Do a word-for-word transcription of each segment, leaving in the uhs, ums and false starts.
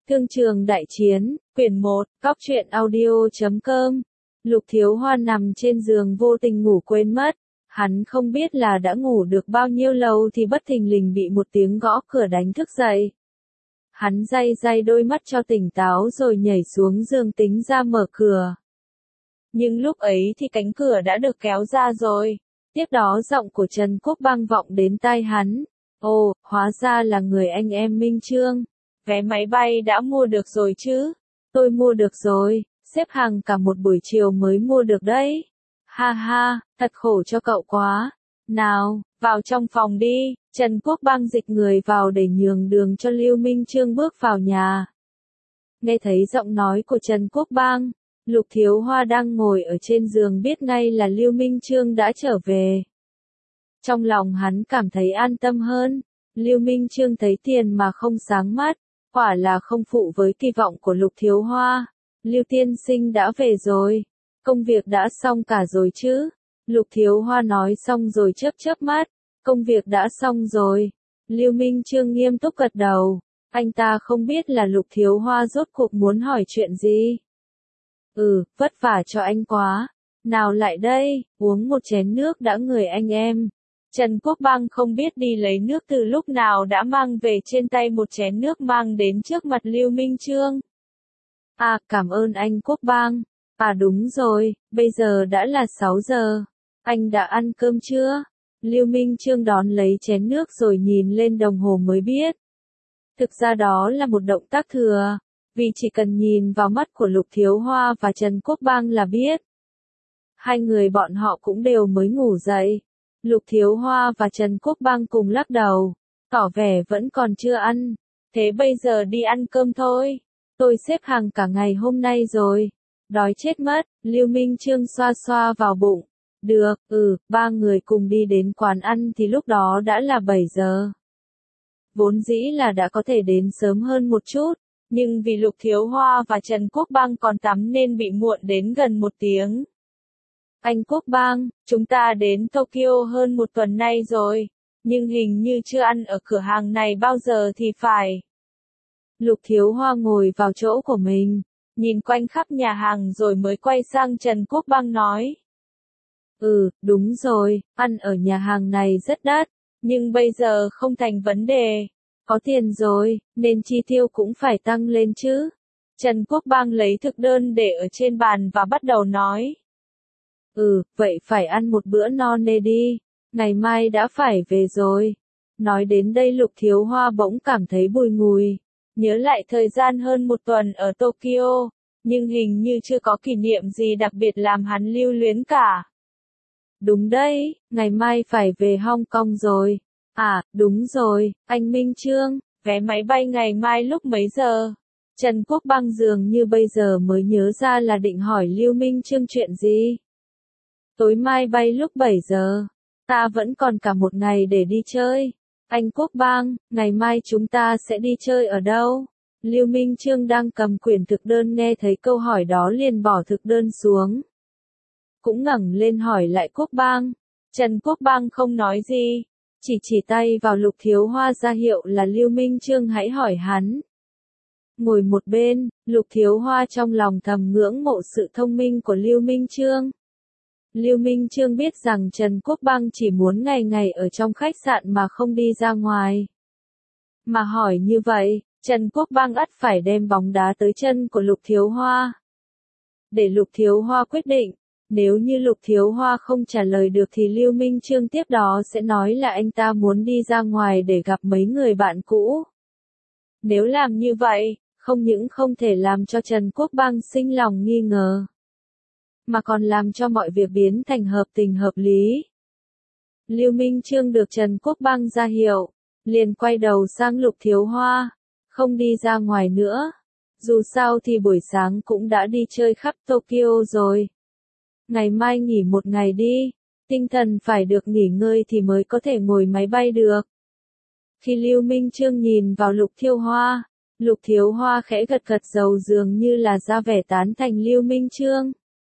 Thương trường đại chiến, quyển một, cóc truyện audio chấm com. Lục Thiếu Hoa nằm trên giường vô tình ngủ quên mất. Hắn không biết là đã ngủ được bao nhiêu lâu thì bất thình lình bị một tiếng gõ cửa đánh thức dậy. Hắn day day đôi mắt cho tỉnh táo rồi nhảy xuống giường tính ra mở cửa. Nhưng lúc ấy thì cánh cửa đã được kéo ra rồi. Tiếp đó giọng của Trần Quốc Bang vọng đến tai hắn. Ồ, hóa ra là người anh em Minh Chương. Vé máy bay đã mua được rồi chứ? Tôi mua được rồi, xếp hàng cả một buổi chiều mới mua được đấy. Ha ha, thật khổ cho cậu quá. Nào, vào trong phòng đi. Trần Quốc Bang dịch người vào để nhường đường cho Lưu Minh Chương bước vào nhà. Nghe thấy giọng nói của Trần Quốc Bang, Lục Thiếu Hoa đang ngồi ở trên giường biết ngay là Lưu Minh Chương đã trở về. Trong lòng hắn cảm thấy an tâm hơn. Lưu Minh Chương thấy tiền mà không sáng mắt, quả là không phụ với kỳ vọng của Lục Thiếu Hoa. Lưu tiên sinh đã về rồi, công việc đã xong cả rồi chứ? Lục Thiếu Hoa nói xong rồi chớp chớp mắt, công việc đã xong rồi. Lưu Minh Chương nghiêm túc gật đầu, anh ta không biết là Lục Thiếu Hoa rốt cuộc muốn hỏi chuyện gì. Ừ, vất vả cho anh quá. Nào lại đây, uống một chén nước đã người anh em. Trần Quốc Bang không biết đi lấy nước từ lúc nào đã mang về trên tay một chén nước mang đến trước mặt Lưu Minh Chương. À, cảm ơn anh Quốc Bang. À đúng rồi, bây giờ đã là sáu giờ. Anh đã ăn cơm chưa? Lưu Minh Chương đón lấy chén nước rồi nhìn lên đồng hồ mới biết. Thực ra đó là một động tác thừa, vì chỉ cần nhìn vào mắt của Lục Thiếu Hoa và Trần Quốc Bang là biết. Hai người bọn họ cũng đều mới ngủ dậy. Lục Thiếu Hoa và Trần Quốc Bang cùng lắc đầu, tỏ vẻ vẫn còn chưa ăn. Thế bây giờ đi ăn cơm thôi. Tôi xếp hàng cả ngày hôm nay rồi. Đói chết mất. Lưu Minh Chương xoa xoa vào bụng. Được, ừ, ba người cùng đi đến quán ăn thì lúc đó đã là bảy giờ. Vốn dĩ là đã có thể đến sớm hơn một chút, nhưng vì Lục Thiếu Hoa và Trần Quốc Bang còn tắm nên bị muộn đến gần một tiếng. Anh Quốc Bang, chúng ta đến Tokyo hơn một tuần nay rồi, nhưng hình như chưa ăn ở cửa hàng này bao giờ thì phải. Lục Thiếu Hoa ngồi vào chỗ của mình, nhìn quanh khắp nhà hàng rồi mới quay sang Trần Quốc Bang nói. Ừ, đúng rồi, ăn ở nhà hàng này rất đắt, nhưng bây giờ không thành vấn đề. Có tiền rồi, nên chi tiêu cũng phải tăng lên chứ. Trần Quốc Bang lấy thực đơn để ở trên bàn và bắt đầu nói. Ừ, vậy phải ăn một bữa no nê đi, ngày mai đã phải về rồi. Nói đến đây Lục Thiếu Hoa bỗng cảm thấy bùi ngùi, nhớ lại thời gian hơn một tuần ở Tokyo, nhưng hình như chưa có kỷ niệm gì đặc biệt làm hắn lưu luyến cả. Đúng đấy, ngày mai phải về Hong Kong rồi. À, đúng rồi, anh Minh Chương, vé máy bay ngày mai lúc mấy giờ? Trần Quốc Bang dường như bây giờ mới nhớ ra là định hỏi Lưu Minh Chương chuyện gì. Tối mai bay lúc bảy giờ. Ta vẫn còn cả một ngày để đi chơi. Anh Quốc Bang, ngày mai chúng ta sẽ đi chơi ở đâu? Lưu Minh Chương đang cầm quyển thực đơn nghe thấy câu hỏi đó liền bỏ thực đơn xuống. Cũng ngẩng lên hỏi lại Quốc Bang. Trần Quốc Bang không nói gì, chỉ chỉ tay vào Lục Thiếu Hoa ra hiệu là Lưu Minh Chương hãy hỏi hắn. Ngồi một bên, Lục Thiếu Hoa trong lòng thầm ngưỡng mộ sự thông minh của Lưu Minh Chương. Lưu Minh Chương biết rằng Trần Quốc Bang chỉ muốn ngày ngày ở trong khách sạn mà không đi ra ngoài. Mà hỏi như vậy, Trần Quốc Bang ắt phải đem bóng đá tới chân của Lục Thiếu Hoa. Để Lục Thiếu Hoa quyết định, nếu như Lục Thiếu Hoa không trả lời được thì Lưu Minh Chương tiếp đó sẽ nói là anh ta muốn đi ra ngoài để gặp mấy người bạn cũ. Nếu làm như vậy, không những không thể làm cho Trần Quốc Bang sinh lòng nghi ngờ, mà còn làm cho mọi việc biến thành hợp tình hợp lý. Lưu Minh Chương được Trần Quốc Bang ra hiệu, liền quay đầu sang Lục Thiếu Hoa, không đi ra ngoài nữa. Dù sao thì buổi sáng cũng đã đi chơi khắp Tokyo rồi. Ngày mai nghỉ một ngày đi, tinh thần phải được nghỉ ngơi thì mới có thể ngồi máy bay được. Khi Lưu Minh Chương nhìn vào Lục Thiếu Hoa, Lục Thiếu Hoa khẽ gật gật đầu dường như là ra vẻ tán thành Lưu Minh Chương.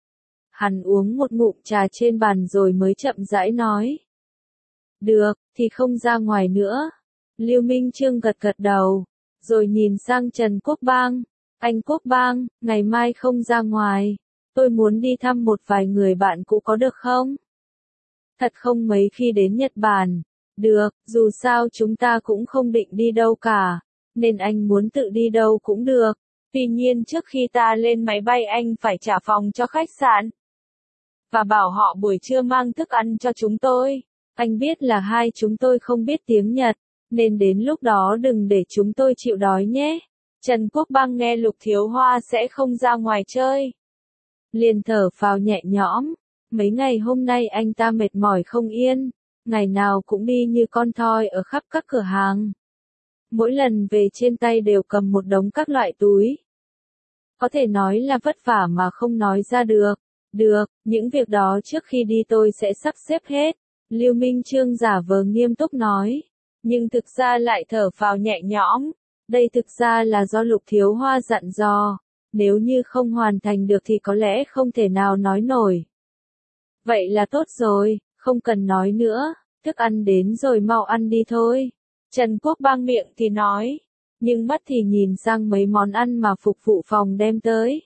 Hắn uống một ngụm trà trên bàn rồi mới chậm rãi nói. Được, thì không ra ngoài nữa. Lưu Minh Chương gật gật đầu, rồi nhìn sang Trần Quốc Bang. Anh Quốc Bang, ngày mai không ra ngoài. Tôi muốn đi thăm một vài người bạn cũ có được không? Thật không mấy khi đến Nhật Bản. Được, dù sao chúng ta cũng không định đi đâu cả. Nên anh muốn tự đi đâu cũng được. Tuy nhiên trước khi ta lên máy bay anh phải trả phòng cho khách sạn. Và bảo họ buổi trưa mang thức ăn cho chúng tôi. Anh biết là hai chúng tôi không biết tiếng Nhật. Nên đến lúc đó đừng để chúng tôi chịu đói nhé. Trần Quốc Bang nghe Lục Thiếu Hoa sẽ không ra ngoài chơi. Liền thở phào nhẹ nhõm. Mấy ngày hôm nay anh ta mệt mỏi không yên. Ngày nào cũng đi như con thoi ở khắp các cửa hàng. Mỗi lần về trên tay đều cầm một đống các loại túi. Có thể nói là vất vả mà không nói ra được. Được, những việc đó trước khi đi tôi sẽ sắp xếp hết. Lưu Minh Chương giả vờ nghiêm túc nói. Nhưng thực ra lại thở phào nhẹ nhõm. Đây thực ra là do Lục Thiếu Hoa dặn dò. Nếu như không hoàn thành được thì có lẽ không thể nào nói nổi. Vậy là tốt rồi, không cần nói nữa. Thức ăn đến rồi mau ăn đi thôi. Trần Quốc Bang miệng thì nói. Nhưng mắt thì nhìn sang mấy món ăn mà phục vụ phòng đem tới.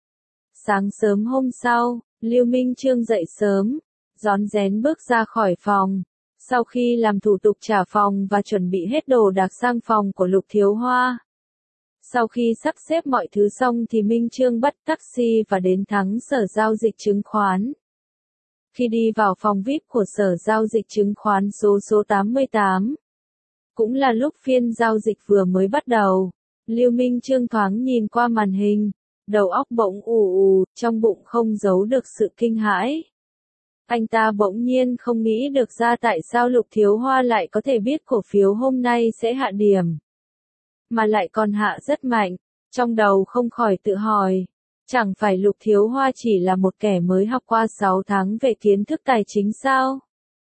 Sáng sớm hôm sau, Lưu Minh Chương dậy sớm, rón rén bước ra khỏi phòng. Sau khi làm thủ tục trả phòng và chuẩn bị hết đồ đạc sang phòng của Lục Thiếu Hoa. Sau khi sắp xếp mọi thứ xong thì Minh Chương bắt taxi và đến thắng sở giao dịch chứng khoán. Khi đi vào phòng vi ai pi của sở giao dịch chứng khoán số số tám mươi tám, cũng là lúc phiên giao dịch vừa mới bắt đầu, Lưu Minh Chương thoáng nhìn qua màn hình, đầu óc bỗng ù ù, trong bụng không giấu được sự kinh hãi. Anh ta bỗng nhiên không nghĩ được ra tại sao Lục Thiếu Hoa lại có thể biết cổ phiếu hôm nay sẽ hạ điểm. Mà lại còn hạ rất mạnh, trong đầu không khỏi tự hỏi. Chẳng phải Lục Thiếu Hoa chỉ là một kẻ mới học qua sáu tháng về kiến thức tài chính sao?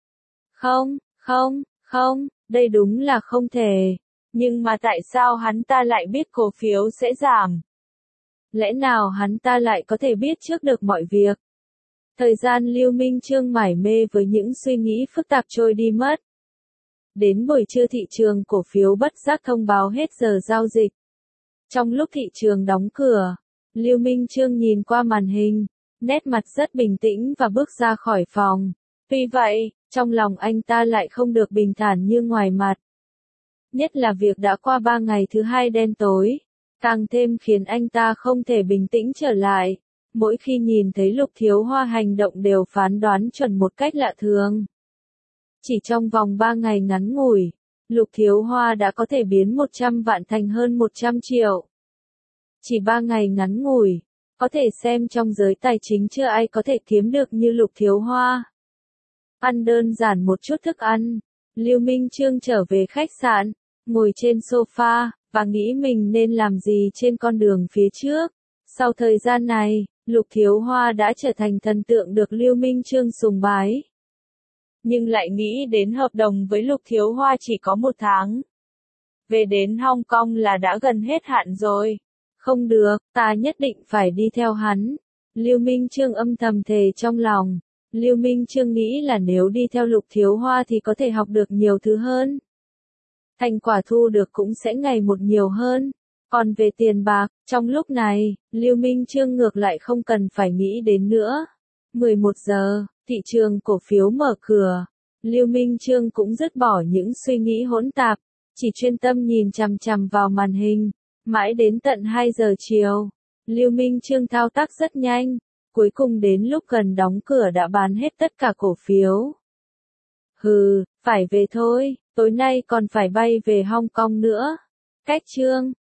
Không, không, không, đây đúng là không thể. Nhưng mà tại sao hắn ta lại biết cổ phiếu sẽ giảm? Lẽ nào hắn ta lại có thể biết trước được mọi việc? Thời gian Lưu Minh Chương mải mê với những suy nghĩ phức tạp trôi đi mất. Đến buổi trưa thị trường cổ phiếu bất giác thông báo hết giờ giao dịch. Trong lúc thị trường đóng cửa, Lưu Minh Chương nhìn qua màn hình, nét mặt rất bình tĩnh và bước ra khỏi phòng. Tuy vậy, trong lòng anh ta lại không được bình thản như ngoài mặt. Nhất là việc đã qua ba ngày thứ hai đen tối, càng thêm khiến anh ta không thể bình tĩnh trở lại. Mỗi khi nhìn thấy Lục Thiếu Hoa hành động đều phán đoán chuẩn một cách lạ thường. Chỉ trong vòng ba ngày ngắn ngủi, Lục Thiếu Hoa đã có thể biến một trăm vạn thành hơn một trăm triệu. Chỉ ba ngày ngắn ngủi, có thể xem trong giới tài chính chưa ai có thể kiếm được như Lục Thiếu Hoa. Ăn đơn giản một chút thức ăn, Lưu Minh Chương trở về khách sạn, ngồi trên sofa, và nghĩ mình nên làm gì trên con đường phía trước. Sau thời gian này, Lục Thiếu Hoa đã trở thành thần tượng được Lưu Minh Chương sùng bái. Nhưng lại nghĩ đến hợp đồng với Lục Thiếu Hoa chỉ có một tháng. Về đến Hong Kong là đã gần hết hạn rồi. Không được, ta nhất định phải đi theo hắn. Lưu Minh Chương âm thầm thề trong lòng. Lưu Minh Chương nghĩ là nếu đi theo Lục Thiếu Hoa thì có thể học được nhiều thứ hơn. Thành quả thu được cũng sẽ ngày một nhiều hơn. Còn về tiền bạc, trong lúc này, Lưu Minh Chương ngược lại không cần phải nghĩ đến nữa. mười một giờ, thị trường cổ phiếu mở cửa. Lưu Minh Chương cũng dứt bỏ những suy nghĩ hỗn tạp, chỉ chuyên tâm nhìn chằm chằm vào màn hình. Mãi đến tận hai giờ chiều, Lưu Minh Chương thao tác rất nhanh, cuối cùng đến lúc gần đóng cửa đã bán hết tất cả cổ phiếu. Hừ, phải về thôi, tối nay còn phải bay về Hong Kong nữa. Cách chương